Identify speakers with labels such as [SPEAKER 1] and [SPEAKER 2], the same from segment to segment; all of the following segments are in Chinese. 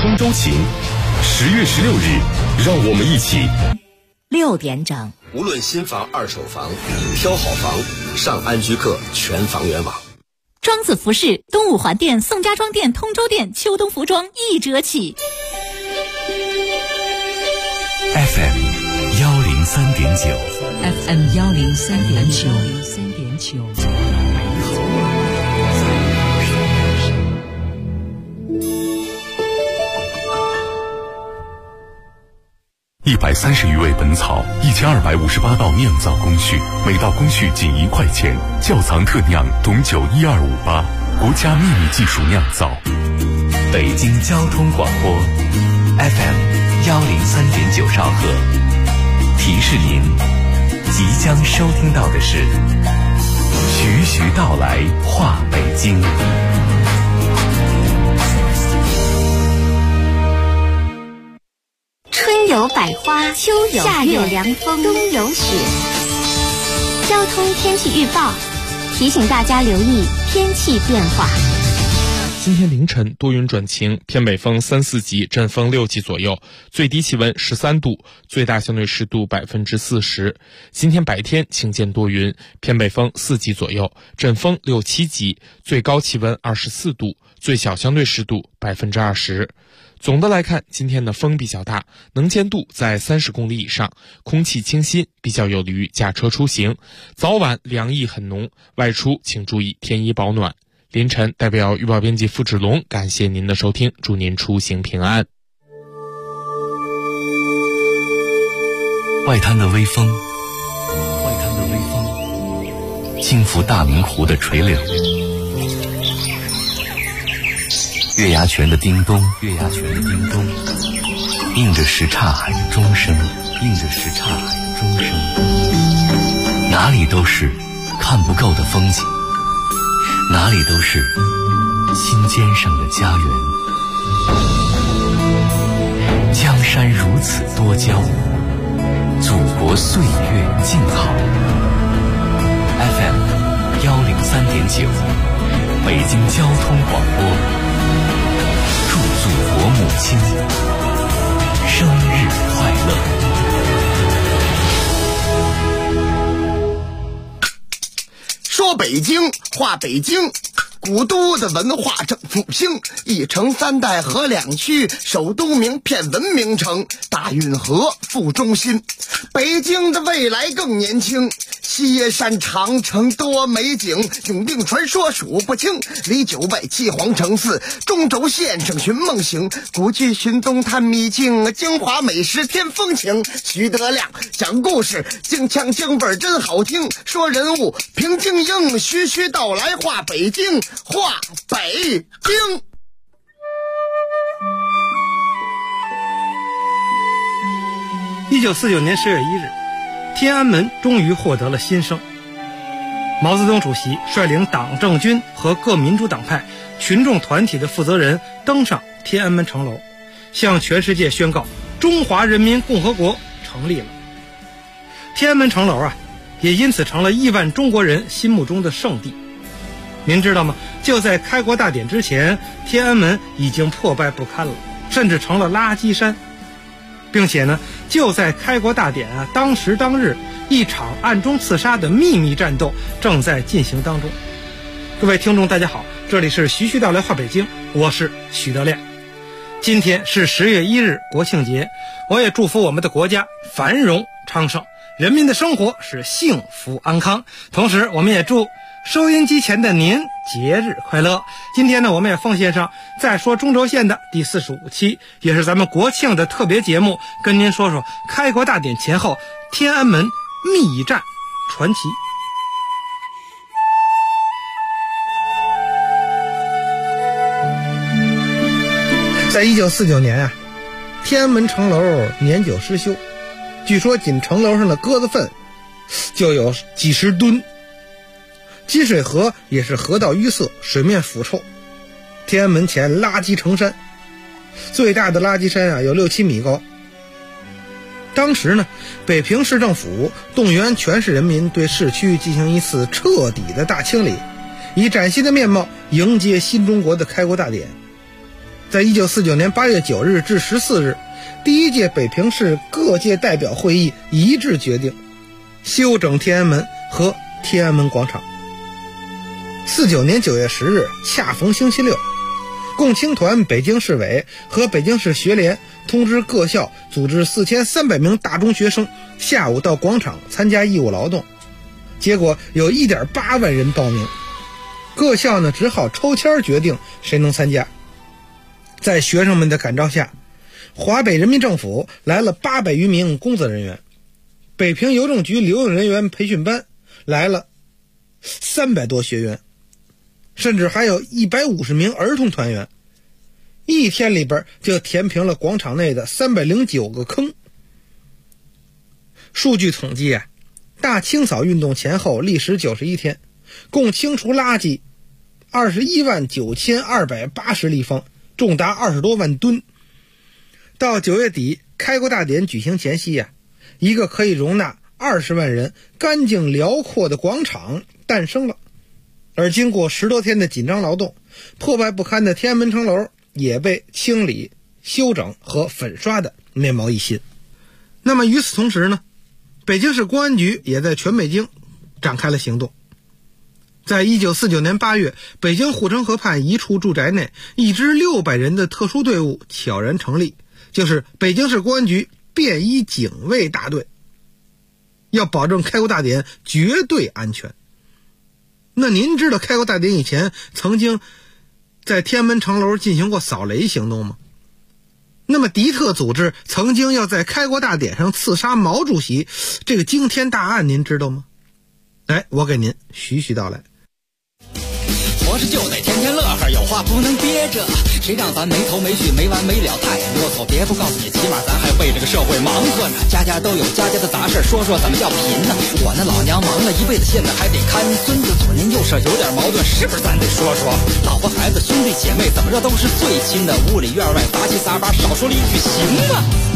[SPEAKER 1] 通州情。10月16日，让我们一起。
[SPEAKER 2] 6点整，
[SPEAKER 3] 无论新房、二手房，挑好房，上安居客全房源网。
[SPEAKER 2] 庄子服饰东五环店、宋家庄店、通州店秋冬服装1折起。
[SPEAKER 4] FM 103.9
[SPEAKER 5] FM 103.9。
[SPEAKER 4] 130余味本草，1258道酿造工序，每道工序仅1块钱。窖藏特酿董酒1258，国家秘密技术酿造。北京交通广播 FM 103.9兆赫，提示您即将收听到的是徐徐道来话北京。
[SPEAKER 6] 春有百花，秋有夏有凉风，冬有雪。交通天气预报提醒大家留意天气变化。
[SPEAKER 7] 今天凌晨多云转晴，偏北风3、4级，阵风6级左右，最低气温13度，最大相对湿度40%。今天白天晴间多云，偏北风4级左右，阵风6、7级，最高气温24度，最小相对湿度20%。总的来看，今天的风比较大，能见度在30公里以上，空气清新，比较有利于驾车出行。早晚凉意很浓，外出请注意添衣保暖。凌晨代表预报编辑付志龙，感谢您的收听，祝您出行平安。
[SPEAKER 4] 外滩的微风，轻拂大明湖的垂柳，月牙泉的叮咚，映着什刹海的钟声，哪里都是看不够的风景，哪里都是心尖上的家园。江山如此多娇，祖国岁月静好。FM 103.9，北京交通广播，祝祖国母亲生日快乐。
[SPEAKER 8] 说北京，话北京，古都的文化正复兴，一城3代河2区，首都名片文明城，大运河副中心。北京的未来更年轻，西山长城多美景，永定传说数不清，离9外7皇城4，中轴线上寻梦行，古迹寻踪探秘境，京华美食添风情。徐德亮讲故事，京腔京味真好听，说人物评京英，徐徐道来话北京，话北京。
[SPEAKER 9] 1949年10月1日，天安门终于获得了新生。毛泽东主席率领党政军和各民主党派群众团体的负责人登上天安门城楼，向全世界宣告中华人民共和国成立了。天安门城楼也因此成了亿万中国人心目中的圣地。您知道吗？就在开国大典之前，天安门已经破败不堪了，甚至成了垃圾山。并且呢，就在开国大典当时当日，一场暗中刺杀的秘密战斗正在进行当中。各位听众大家好，这里是徐徐道来话北京，我是许德亮。今天是10月1日国庆节，我也祝福我们的国家繁荣昌盛，人民的生活是幸福安康。同时我们也祝收音机前的您节日快乐。今天呢，我们也奉献上再说中轴线的第45期，也是咱们国庆的特别节目，跟您说说开国大典前后天安门密战传奇。在1949年天安门城楼年久失修，据说仅城楼上的鸽子粪就有几十吨，积水河也是河道淤塞，水面腐臭。天安门前垃圾成山，最大的垃圾山有6、7米高。当时呢，北平市政府动员全市人民对市区进行一次彻底的大清理，以崭新的面貌迎接新中国的开国大典。 在1949年8月9日至14日，第一届北平市各界代表会议一致决定修整天安门和天安门广场。49年9月10日，恰逢星期六，共青团北京市委和北京市学联通知各校组织4300名大中学生下午到广场参加义务劳动，结果有 1.8 万人报名，各校呢只好抽签决定谁能参加。在学生们的感召下，华北人民政府来了800余名工作人员，北平邮政局留用人员培训班来了300多学员，甚至还有150名儿童团员。一天里边就填平了广场内的309个坑。数据统计啊，大清扫运动前后历时91天，共清除垃圾219280立方，重达20多万吨。到9月底，开国大典举行前夕啊，一个可以容纳20万人干净辽阔的广场诞生了。而经过10多天的紧张劳动，破败不堪的天安门城楼也被清理、修整和粉刷的面貌一新。那么与此同时呢，北京市公安局也在全北京展开了行动。在1949年8月，北京护城河畔一处住宅内，一支600人的特殊队伍悄然成立，就是北京市公安局便衣警卫大队，要保证开国大典绝对安全。那您知道开国大典以前曾经在天安门城楼进行过扫雷行动吗？那么敌特组织曾经要在开国大典上刺杀毛主席，这个惊天大案您知道吗？我给您徐徐道来。
[SPEAKER 5] 活着就得天天乐呵，有话不能憋着，谁让咱没头没绪没完没了太啰嗦，别不告诉你，起码咱还为这个社会忙活呢。家家都有家家的杂事，说说怎么叫贫呢？我那老娘忙了一辈子，现在还得看孙子，左邻右舍有点矛盾，是不是咱得说说？老婆孩子兄弟姐妹怎么着都是最亲的，屋里院外杂七杂八，少说了一句行吗？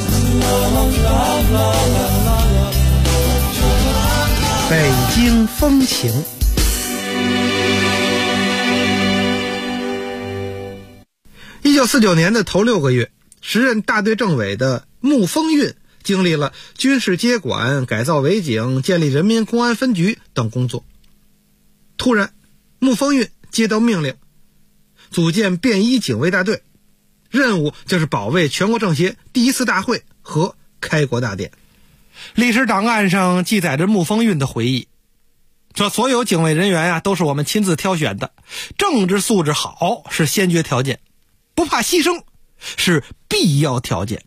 [SPEAKER 9] 北京风情。1949年的头6个月，时任大队政委的穆风运经历了军事接管、改造伪警、建立人民公安分局等工作。突然，穆风运接到命令，组建便衣警卫大队，任务就是保卫全国政协第1次大会和开国大典。历史档案上记载着穆风运的回忆，说所有警卫人员都是我们亲自挑选的，政治素质好是先决条件，不怕牺牲是必要条件。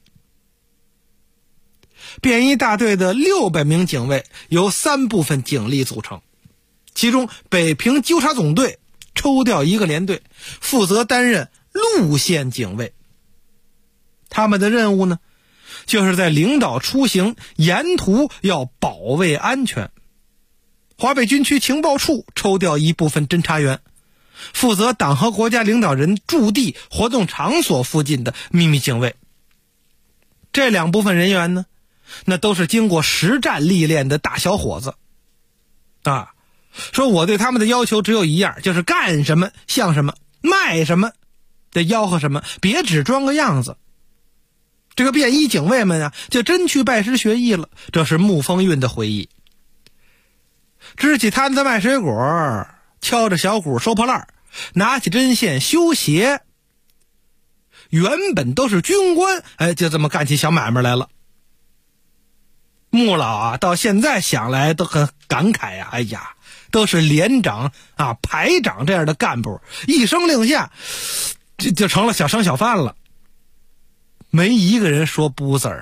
[SPEAKER 9] 便衣大队的600名警卫由3部分警力组成，其中北平纠察总队抽调一个连队，负责担任路线警卫。他们的任务呢，就是在领导出行沿途要保卫安全。华北军区情报处抽调一部分侦查员，负责党和国家领导人驻地活动场所附近的秘密警卫。这2部分人员呢，那都是经过实战历练的大小伙子说我对他们的要求只有一样，就是干什么像什么，卖什么得吆喝什么，别只装个样子。这个便衣警卫们就真去拜师学艺了。这是穆风运的回忆。支起摊子卖水果，敲着小鼓收破烂，拿起针线修鞋，原本都是军官，就这么干起小买卖来了。穆老到现在想来都很感慨都是连长排长这样的干部，一声令下就成了小商小贩了，没一个人说不字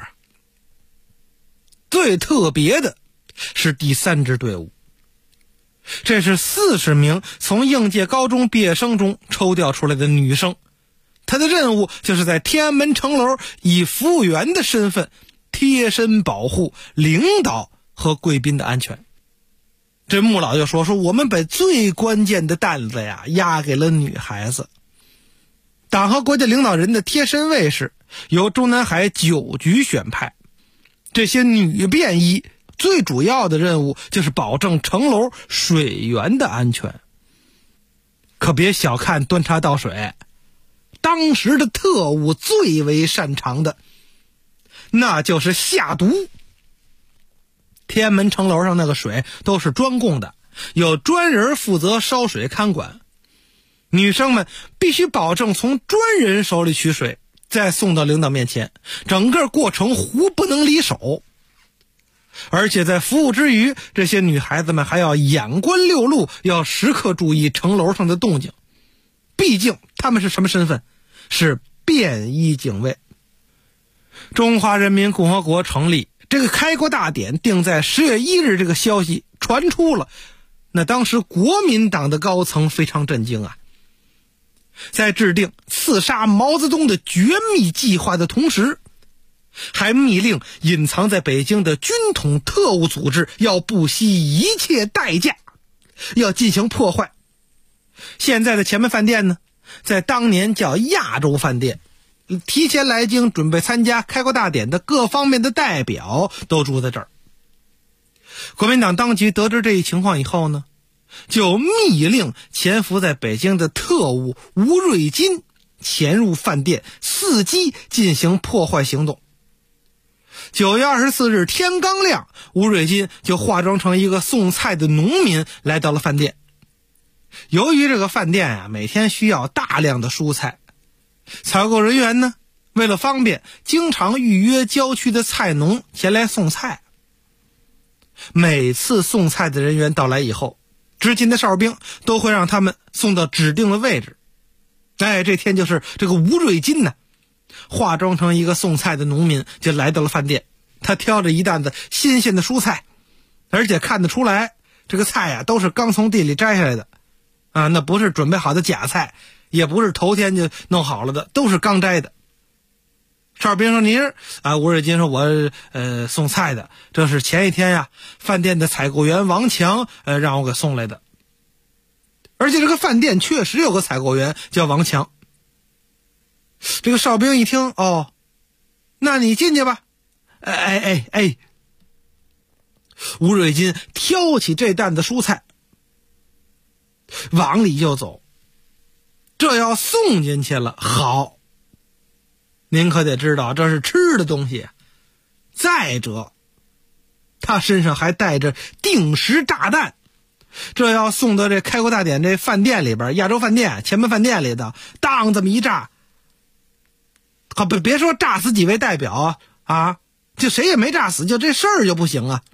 [SPEAKER 9] 最特别的是第3支队伍，这是40名从应届高中毕业生中抽调出来的女生，她的任务就是在天安门城楼以服务员的身份贴身保护领导和贵宾的安全。这穆老就说我们把最关键的担子压给了女孩子。党和国家领导人的贴身卫士由中南海9局选派，这些女便衣最主要的任务就是保证城楼水源的安全。可别小看端茶倒水， 当时的特务最为擅长的，那就是下毒。天安门城楼上那个水都是专供的，有专人负责烧水看管，女生们必须保证从专人手里取水，再送到领导面前，整个过程壶不能离手。而且在服务之余，这些女孩子们还要眼观六路，要时刻注意城楼上的动静。毕竟她们是什么身份？是便衣警卫。中华人民共和国成立，这个开国大典定在10月1日，这个消息传出了，那当时国民党的高层非常震惊啊。在制定刺杀毛泽东的绝密计划的同时，还密令隐藏在北京的军统特务组织要不惜一切代价要进行破坏。现在的前门饭店呢，在当年叫亚洲饭店，提前来京准备参加开国大典的各方面的代表都住在这儿。国民党当局得知这一情况以后呢，就密令潜伏在北京的特务吴瑞金潜入饭店，伺机进行破坏行动。9月24日天刚亮，吴瑞金就化妆成一个送菜的农民来到了饭店。由于这个饭店啊，每天需要大量的蔬菜，采购人员呢，为了方便，经常预约郊区的菜农前来送菜。每次送菜的人员到来以后，执勤的哨兵都会让他们送到指定的位置。这天就是这个吴瑞金呢，化妆成一个送菜的农民就来到了饭店。他挑着一担子新鲜的蔬菜，而且看得出来这个菜啊都是刚从地里摘下来的啊，那不是准备好的假菜，也不是头天就弄好了的，都是刚摘的。哨兵说：“您吴瑞金说我送菜的，这是前一天呀饭店的采购员王强让我给送来的。”而且这个饭店确实有个采购员叫王强。这个哨兵一听，哦，那你进去吧。吴瑞金挑起这担子蔬菜往里就走，这要送进去了，好，您可得知道这是吃的东西。再者，他身上还带着定时炸弹，这要送到这开国大典这饭店里边，亚洲饭店前门饭店里的，当这么一炸，别说炸死几位代表啊，就谁也没炸死，就这事儿就不行啊。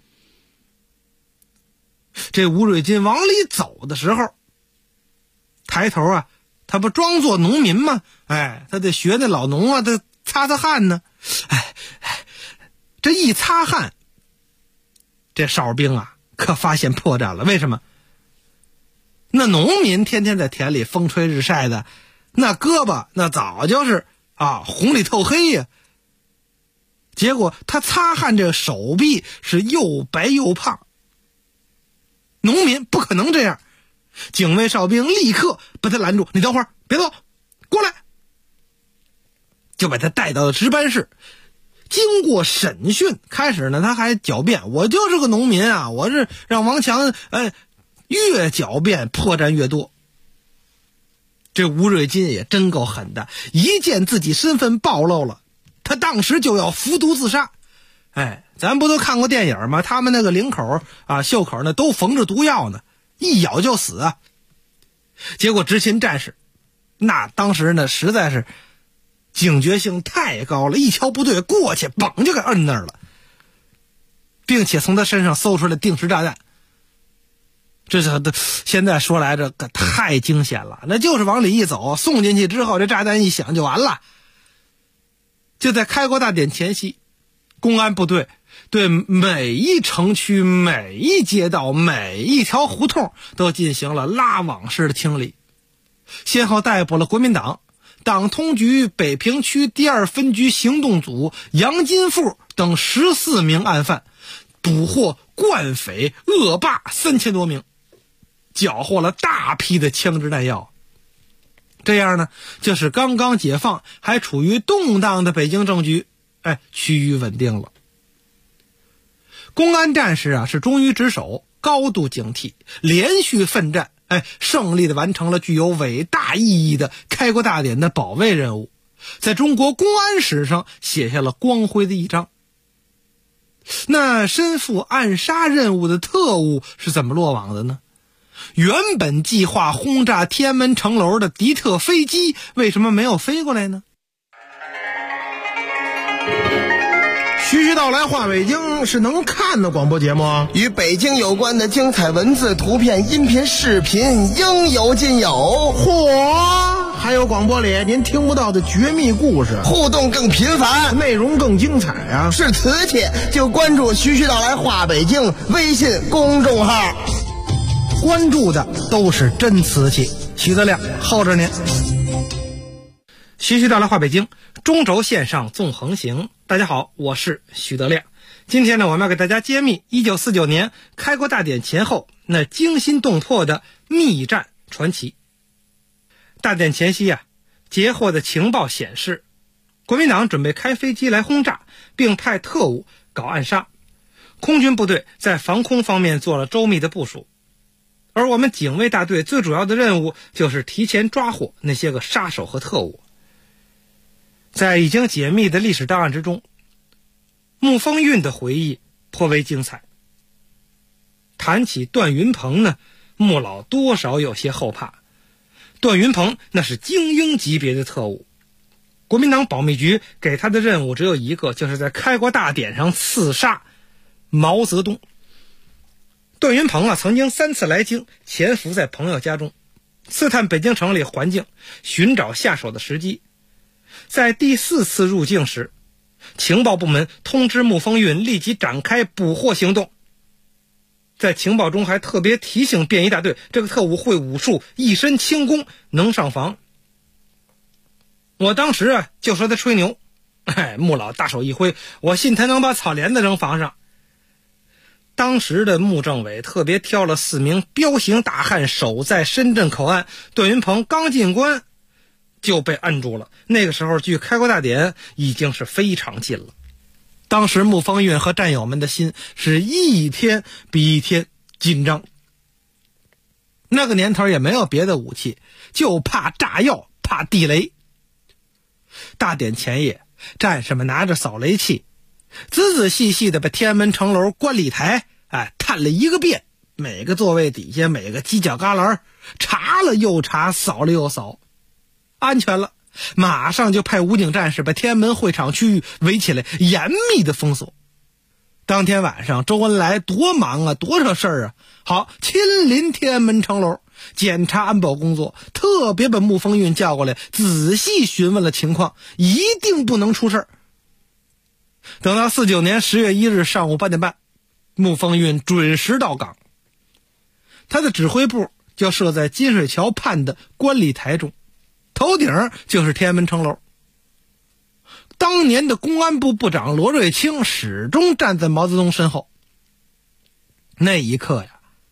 [SPEAKER 9] 这吴瑞金往里走的时候，抬头啊，他不装作农民吗？他得学那老农啊，他擦擦汗呢。这一擦汗，这哨兵啊可发现破绽了。为什么？那农民天天在田里风吹日晒的，那胳膊那早就是红里透黑呀。结果他擦汗这手臂是又白又胖，农民不可能这样。警卫哨兵立刻把他拦住：“你等会儿，别走，过来！”就把他带到了值班室。经过审讯，开始呢他还狡辩：“我就是个农民啊，我是让王强。”越狡辩破绽越多。这吴瑞金也真够狠的，一见自己身份暴露了，他当时就要服毒自杀。咱不都看过电影吗？他们那个领口袖口呢都缝着毒药呢，一咬就死啊。结果执勤战士那当时呢实在是警觉性太高了，一瞧不对，过去嘣就给摁那儿了，并且从他身上搜出来定时炸弹。这现在说来这个太惊险了，那就是往里一走，送进去之后这炸弹一响就完了。就在开国大典前夕，公安部队对每一城区、每一街道、每一条胡同都进行了拉网式的清理，先后逮捕了国民党党通局北平区第2分局行动组杨金富等14名案犯，捕获惯匪恶霸3000多名，缴获了大批的枪支弹药。这样呢，就是刚刚解放还处于动荡的北京政局趋于稳定了。公安战士是忠于职守，高度警惕，连续奋战， 胜利地完成了具有伟大意义的开国大典的保卫任务，在中国公安史上写下了光辉的一章。那身负暗杀任务的特务是怎么落网的呢？原本计划轰炸天安门城楼的敌特飞机为什么没有飞过来呢？
[SPEAKER 10] 徐徐道来话北京是能看的广播节目啊，
[SPEAKER 8] 与北京有关的精彩文字、图片、音频、视频应有尽有。
[SPEAKER 10] 嚯！还有广播里您听不到的绝密故事，
[SPEAKER 8] 互动更频繁，
[SPEAKER 10] 内容更精彩啊！
[SPEAKER 8] 是瓷器就关注徐徐道来话北京微信公众号，
[SPEAKER 9] 关注的都是真瓷器。徐德亮候着您。徐徐道来话北京，中轴线上纵横行。大家好，我是徐德亮。今天呢，我们要给大家揭秘1949年开国大典前后那惊心动魄的密战传奇。大典前夕截获的情报显示，国民党准备开飞机来轰炸，并派特务搞暗杀。空军部队在防空方面做了周密的部署，而我们警卫大队最主要的任务就是提前抓获那些个杀手和特务。在已经解密的历史档案之中，穆风运的回忆颇为精彩。谈起段云鹏呢，穆老多少有些后怕。段云鹏那是精英级别的特务，国民党保密局给他的任务只有一个，就是在开国大典上刺杀毛泽东。段云鹏曾经3次来京，潜伏在朋友家中，刺探北京城里环境，寻找下手的时机。在第4次入境时，情报部门通知穆风运立即展开捕获行动。在情报中还特别提醒便衣大队，这个特务会武术，一身轻功，能上防。我当时就说他吹牛，穆老大手一挥，我信他能把草帘子扔房上。当时的穆政委特别挑了4名彪形大汉守在深圳口岸，段云鹏刚进关就被摁住了。那个时候距开国大典已经是非常近了。当时穆风运和战友们的心是一天比一天紧张。那个年头也没有别的武器，就怕炸药，怕地雷。大典前夜，战士们拿着扫雷器，仔仔细细地把天安门城楼观礼台探了一个遍，每个座位底下，每个犄角旮旯查了又查，扫了又扫，安全了，马上就派武警战士把天安门会场区域围起来，严密的封锁。当天晚上，周恩来多忙啊，多少事儿啊！好，亲临天安门城楼检查安保工作，特别把穆风运叫过来，仔细询问了情况，一定不能出事儿。等到49年10月1日上午8点半，穆风运准时到岗，他的指挥部就设在金水桥畔的观礼台中，头顶就是天安门城楼。当年的公安部部长罗瑞卿始终站在毛泽东身后。那一刻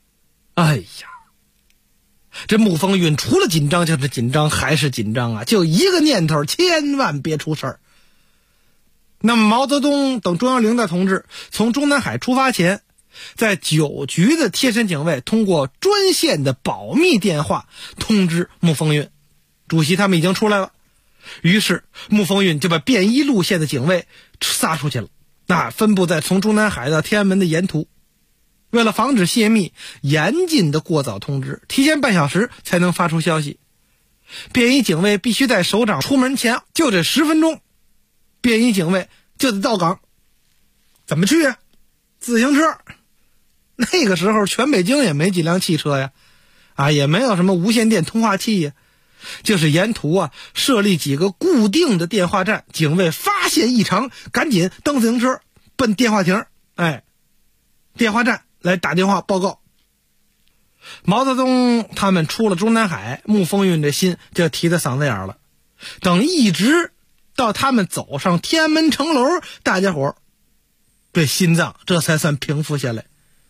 [SPEAKER 9] 这穆风运除了紧张就是紧张，还是紧张啊，就一个念头，千万别出事儿。那么毛泽东等中央领导同志从中南海出发前，在9局的贴身警卫通过专线的保密电话通知穆风运，主席他们已经出来了。于是穆风运就把便衣路线的警卫撒出去了，分布在从中南海到天安门的沿途。为了防止泄密，严禁的过早通知，提前半小时才能发出消息。便衣警卫必须在首长出门前就这10分钟，便衣警卫就得到岗。怎么去自行车。那个时候全北京也没几辆汽车呀，也没有什么无线电通话器呀，就是沿途设立几个固定的电话站，警卫发现异常，赶紧蹬自行车奔电话亭，电话站来打电话报告。毛泽东他们出了中南海，穆风运这心就提到嗓子眼了。等一直到他们走上天安门城楼，大家伙这心脏这才算平复下来。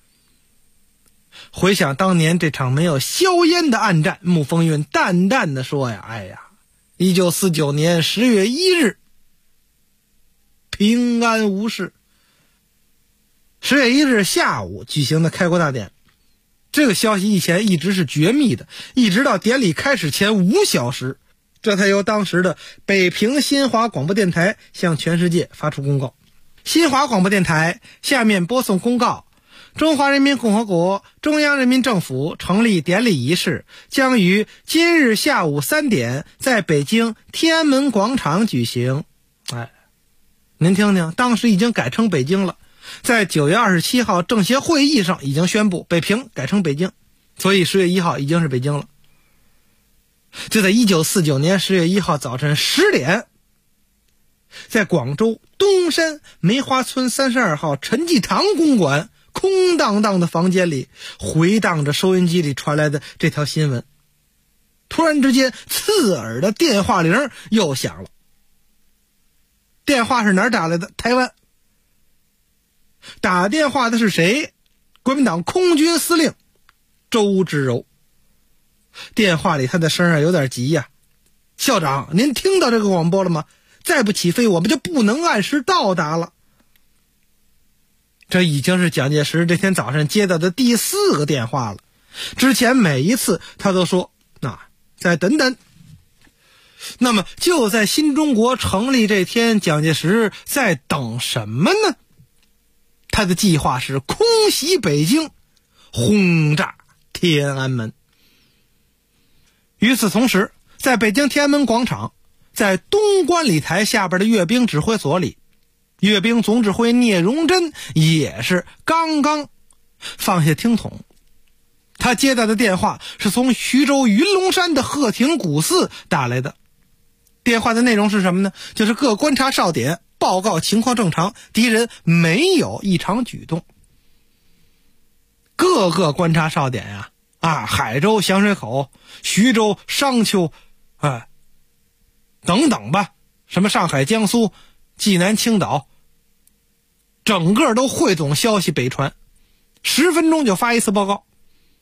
[SPEAKER 9] 回想当年这场没有硝烟的暗战，穆风运淡淡的说1949年10月1日平安无事。10月1日下午举行的开国大典， 这个消息以前一直是绝密的，一直到典礼开始前5小时，这才由当时的北平新华广播电台向全世界发出公告。新华广播电台下面播送公告：中华人民共和国中央人民政府成立典礼仪式将于今日下午3点在北京天安门广场举行。您听听，当时已经改成北京了，在9月27号政协会议上已经宣布北平改成北京，所以10月1号已经是北京了。就在1949年10月1号早晨10点，在广州东山梅花村32号陈济堂公馆空荡荡的房间里，回荡着收音机里传来的这条新闻。突然之间，刺耳的电话铃又响了。电话是哪儿打来的？台湾。打电话的是谁？国民党空军司令周至柔。电话里他的声有点急呀，校长，您听到这个广播了吗？再不起飞，我们就不能按时到达了。这已经是蒋介石这天早上接到的第4个电话了。之前每一次他都说再等等。那么就在新中国成立这天，蒋介石在等什么呢？他的计划是空袭北京，轰炸天安门。与此同时，在北京天安门广场，在东观礼台下边的阅兵指挥所里，阅兵总指挥聂荣臻也是刚刚放下听筒。他接到的电话是从徐州云龙山的鹤亭古寺打来的。电话的内容是什么呢？就是各观察哨点报告情况正常，敌人没有异常举动。各个观察哨点海州响水口、徐州商丘等等吧，什么上海江苏济南青岛，整个都汇总消息北传，10分钟就发一次报告。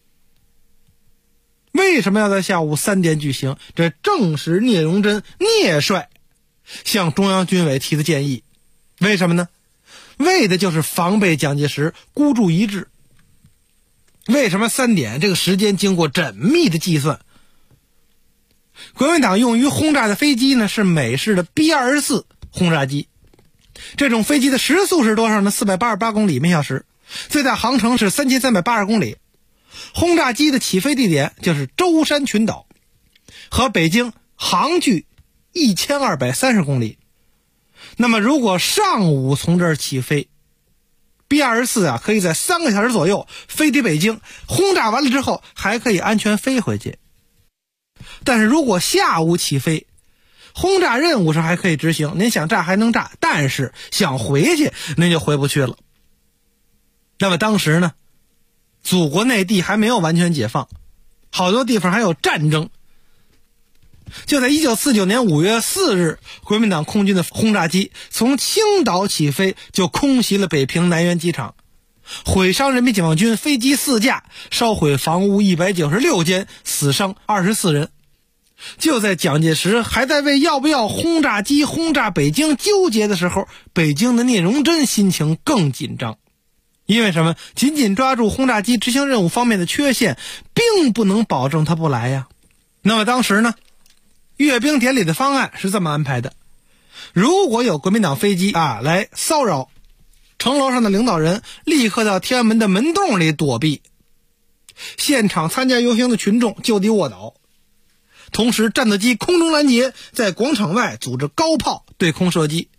[SPEAKER 9] 为什么要在下午3点举行？这正是聂荣臻聂帅向中央军委提的建议。为什么呢？为的就是防备蒋介石孤注一掷。为什么3点？这个时间经过缜密的计算。国民党用于轰炸的飞机呢，是美式的 B-24 轰炸机。这种飞机的时速是多少呢？488公里每小时，最大航程是3380公里。轰炸机的起飞地点就是舟山群岛，和北京航距1230公里。那么如果上午从这儿起飞， B-24 可以在3个小时左右飞抵北京，轰炸完了之后还可以安全飞回去。但是如果下午起飞，轰炸任务是还可以执行，您想炸还能炸，但是想回去您就回不去了。那么当时呢，祖国内地还没有完全解放，好多地方还有战争。就在1949年5月4日，国民党空军的轰炸机从青岛起飞，就空袭了北平南苑机场，毁伤人民解放军飞机4架，烧毁房屋196间，死伤24人。就在蒋介石还在为要不要轰炸机轰炸北京纠结的时候，北京的聂荣臻心情更紧张。因为什么？紧紧抓住轰炸机执行任务方面的缺陷，并不能保证他不来呀。那么当时呢，阅兵典礼的方案是这么安排的：如果有国民党飞机来骚扰，城楼上的领导人立刻到天安门的门洞里躲避，现场参加游行的群众就地卧倒，同时战斗机空中拦截，在广场外组织高炮对空射击。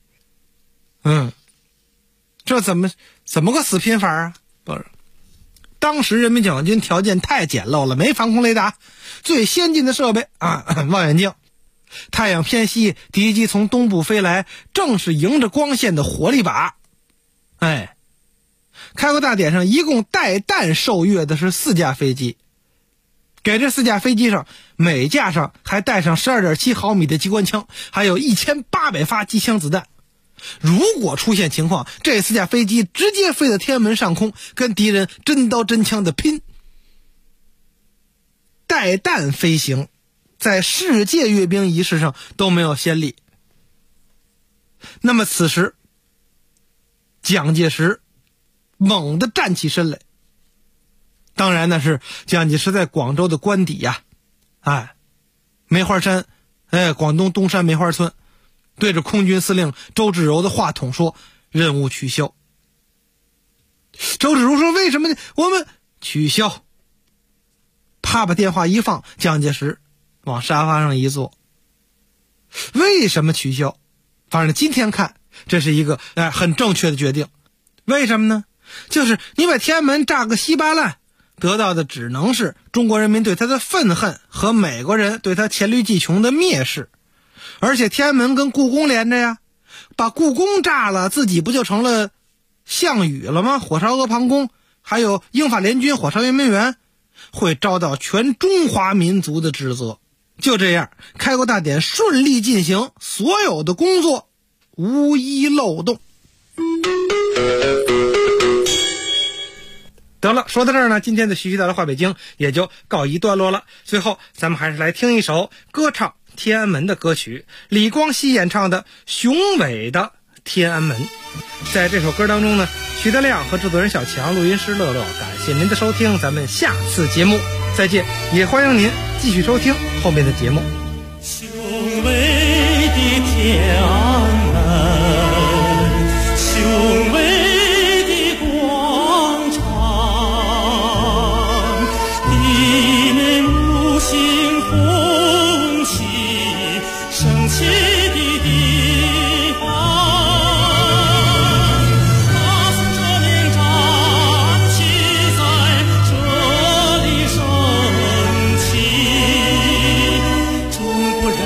[SPEAKER 9] 这怎么个死拼法啊？不是，当时人民解放军条件太简陋了，没防空雷达，最先进的设备望远镜。太阳偏西，敌机从东部飞来，正是迎着光线的火力靶。开国大典上一共带弹受阅的是4架飞机，给这4架飞机上每架上还带上 12.7 毫米的机关枪，还有1800发机枪子弹。如果出现情况，这4架飞机直接飞到天安门上空，跟敌人真刀真枪的拼。带弹飞行在世界阅兵仪式上都没有先例。那么此时蒋介石猛地站起身来， 当然那是蒋介石在广州的官邸呀，梅花山，广东东山梅花村，对着空军司令周至柔的话筒说任务取消。周至柔说为什么我们取消？啪把电话一放，蒋介石往沙发上一坐。为什么取消？反正今天看这是一个很正确的决定。为什么呢？就是你把天安门炸个稀巴烂，得到的只能是中国人民对他的愤恨和美国人对他黔驴技穷的蔑视。而且天安门跟故宫连着呀，把故宫炸了，自己不就成了项羽了吗？火烧阿房宫，还有英法联军火烧圆明园，会遭到全中华民族的指责。就这样，开国大典顺利进行，所有的工作无一漏洞。得了，说到这儿呢，今天的徐徐道来话北京也就告一段落了。最后咱们还是来听一首歌唱天安门的歌曲，李光羲演唱的《雄伟的天安门》。在这首歌当中呢，徐德亮和制作人小强，录音师乐乐，感谢您的收听，咱们下次节目再见，也欢迎您继续收听后面的节目。
[SPEAKER 11] 雄伟的天安门，雄伟的广场，地内五星红旗升起的地方，大宋革命战旗在这里升起，中国人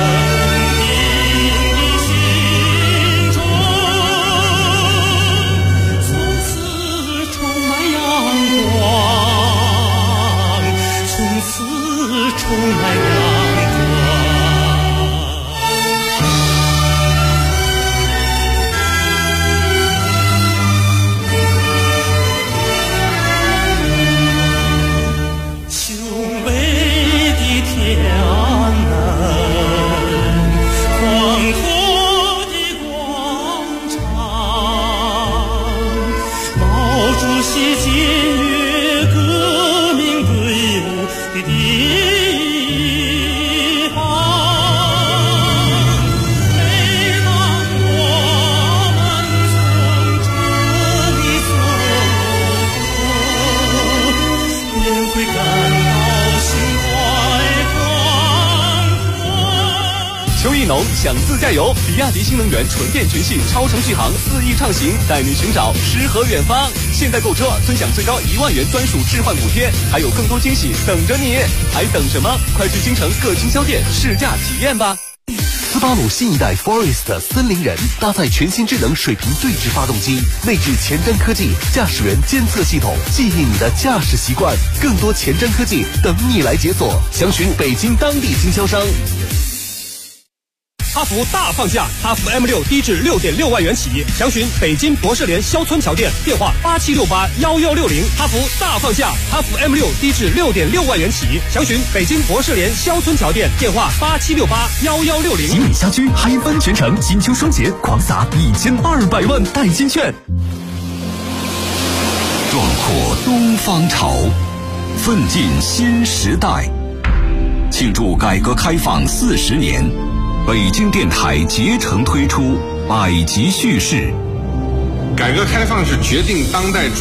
[SPEAKER 11] 民的心中从此充满阳光，从此充满阳光。雄伟的天安门，广阔的广场，毛主席检阅革命队伍的地方。每当我们从这里走过，便会感到心怀广阔。
[SPEAKER 12] 邱意农想自驾游，比亚迪新能源纯电群系超程续航4亿畅行，带你寻找诗和远方。现在购车尊享最高1万元专属置换补贴，还有更多惊喜等着你，还等什么？快去京城各经销店试驾体验吧。
[SPEAKER 3] 斯巴鲁新一代 Forest 森林人搭载全新智能水平对置发动机，内置前瞻科技驾驶员监测系统，记忆你的驾驶习惯。更多前瞻科技等你来解锁，详询北京当地经销商。
[SPEAKER 13] 哈弗大放价，哈弗 M6 低至 6.6 万元起，详询北京博士联肖村桥店，电话87681160。哈弗大放价，哈弗 M6 低至 6.6 万元起，详询北京博士联肖村桥店，电话87681160。
[SPEAKER 14] 吉米家居嗨翻全城，金秋双节狂撒1200万代金券。
[SPEAKER 4] 壮阔东方潮，奋进新时代。庆祝改革开放40年，北京电台竭诚推出百集叙事。
[SPEAKER 15] 改革开放是决定当代